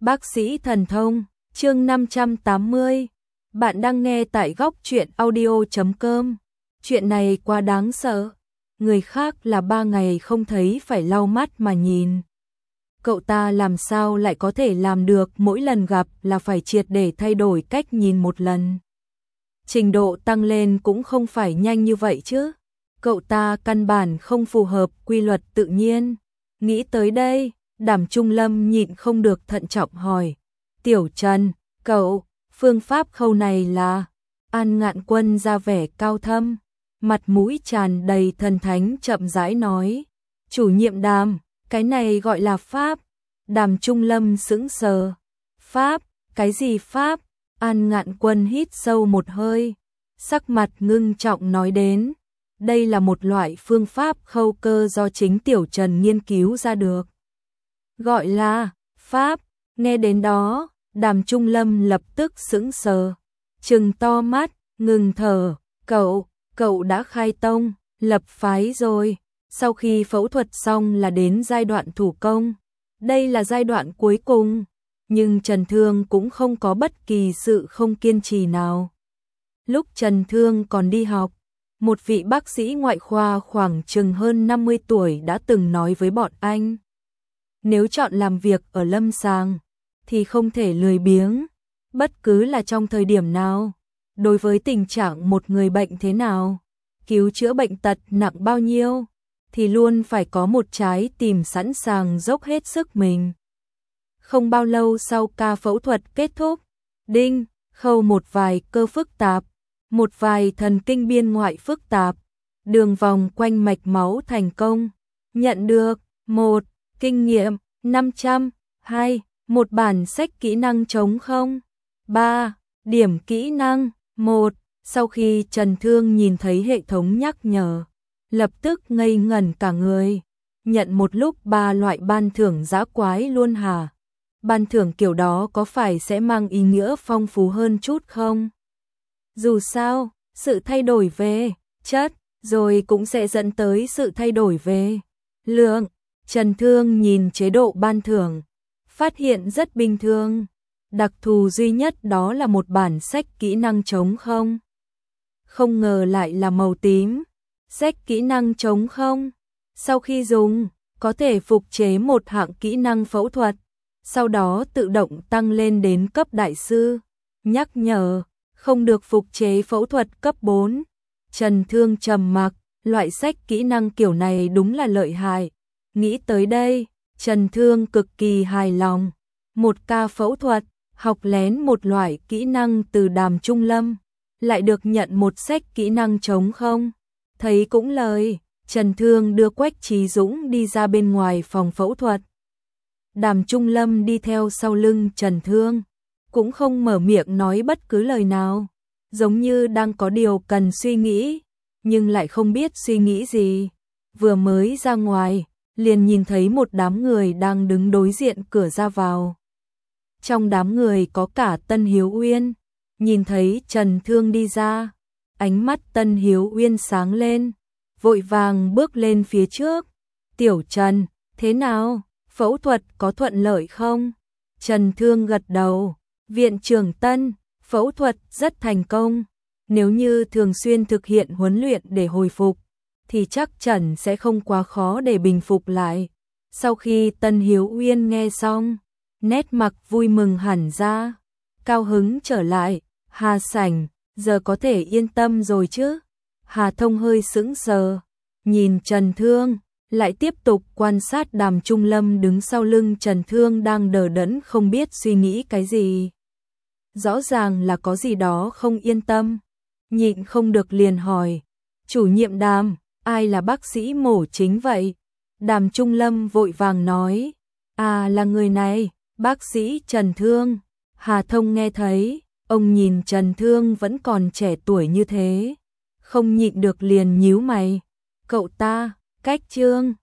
Bác sĩ thần thông, chương 580. Bạn đang nghe tại góc truyện audio.com. Chuyện này quá đáng sợ. Người khác là 3 ngày không thấy phải lau mắt mà nhìn. Cậu ta làm sao lại có thể làm được mỗi lần gặp là phải triệt để thay đổi cách nhìn một lần. Trình độ tăng lên cũng không phải nhanh như vậy chứ. Cậu ta căn bản không phù hợp quy luật tự nhiên. Nghĩ tới đây, Đàm Trung Lâm nhịn không được thận trọng hỏi. Tiểu Trần, cậu, phương pháp khâu này là... An Ngạn Quân ra vẻ cao thâm, mặt mũi tràn đầy thần thánh chậm rãi nói. Chủ nhiệm Đàm, cái này gọi là pháp. Đàm Trung Lâm sững sờ. Pháp, cái gì pháp? An Ngạn Quân hít sâu một hơi, sắc mặt ngưng trọng nói đến. Đây là một loại phương pháp khâu cơ do chính Tiểu Trần nghiên cứu ra được. Gọi là pháp, nghe đến đó, Đàm Trung Lâm lập tức sững sờ, trừng to mắt, ngừng thở. Cậu đã khai tông, lập phái rồi. Sau khi phẫu thuật xong là đến giai đoạn thủ công. Đây là giai đoạn cuối cùng, nhưng Trần Thương cũng không có bất kỳ sự không kiên trì nào. Lúc Trần Thương còn đi học, một vị bác sĩ ngoại khoa khoảng chừng hơn 50 tuổi đã từng nói với bọn anh. Nếu chọn làm việc ở lâm sàng, thì không thể lười biếng, bất cứ là trong thời điểm nào, đối với tình trạng một người bệnh thế nào, cứu chữa bệnh tật nặng bao nhiêu, thì luôn phải có một trái tim sẵn sàng dốc hết sức mình. Không bao lâu sau ca phẫu thuật kết thúc, đinh, khâu một vài cơ phức tạp, một vài thần kinh biên ngoại phức tạp, đường vòng quanh mạch máu thành công, nhận được 1. Kinh nghiệm 500, 2. Một bản sách kỹ năng trống không, 3. Điểm kỹ năng 1. Sau khi Trần Thương nhìn thấy hệ thống nhắc nhở, lập tức ngây ngẩn cả người. Nhận một lúc 3 loại ban thưởng dã quái luôn hả? Ban thưởng kiểu đó có phải sẽ mang ý nghĩa phong phú hơn chút không? Dù sao, sự thay đổi về chất rồi cũng sẽ dẫn tới sự thay đổi về lượng. Trần Thương nhìn chế độ ban thưởng, phát hiện rất bình thường. Đặc thù duy nhất đó là một bản sách kỹ năng trống không. Không ngờ lại là màu tím. Sách kỹ năng trống không. Sau khi dùng, có thể phục chế một hạng kỹ năng phẫu thuật, sau đó tự động tăng lên đến cấp đại sư. Nhắc nhở, không được phục chế phẫu thuật cấp 4. Trần Thương trầm mặc, loại sách kỹ năng kiểu này đúng là lợi hại. Nghĩ tới đây, Trần Thương cực kỳ hài lòng. Một ca phẫu thuật, học lén một loại kỹ năng từ Đàm Trung Lâm, lại được nhận một sách kỹ năng trống không. Thấy cũng lời, Trần Thương đưa Quách Trí Dũng đi ra bên ngoài phòng phẫu thuật. Đàm Trung Lâm đi theo sau lưng Trần Thương, cũng không mở miệng nói bất cứ lời nào, giống như đang có điều cần suy nghĩ, nhưng lại không biết suy nghĩ gì. Vừa mới ra ngoài, liền nhìn thấy một đám người đang đứng đối diện cửa ra vào. Trong đám người có cả Tân Hiếu Uyên, nhìn thấy Trần Thương đi ra, ánh mắt Tân Hiếu Uyên sáng lên, vội vàng bước lên phía trước. Tiểu Trần, thế nào? Phẫu thuật có thuận lợi không? Trần Thương gật đầu. Viện trưởng Tân, phẫu thuật rất thành công. Nếu như thường xuyên thực hiện huấn luyện để hồi phục, thì chắc chắn sẽ không quá khó để bình phục lại. Sau khi Tân Hiếu Uyên nghe xong, nét mặt vui mừng hẳn ra, cao hứng trở lại. Hà Sảnh, giờ có thể yên tâm rồi chứ? Hà Thông hơi sững sờ, nhìn Trần Thương, lại tiếp tục quan sát Đàm Trung Lâm đứng sau lưng Trần Thương đang đờ đẫn không biết suy nghĩ cái gì. Rõ ràng là có gì đó không yên tâm, nhịn không được liền hỏi. Chủ nhiệm Đàm, ai là bác sĩ mổ chính vậy? Đàm Trung Lâm vội vàng nói. À, là người này, bác sĩ Trần Thương. Hà Thông nghe thấy, ông nhìn Trần Thương vẫn còn trẻ tuổi như thế, không nhịn được liền nhíu mày. Cậu ta, cách Trương,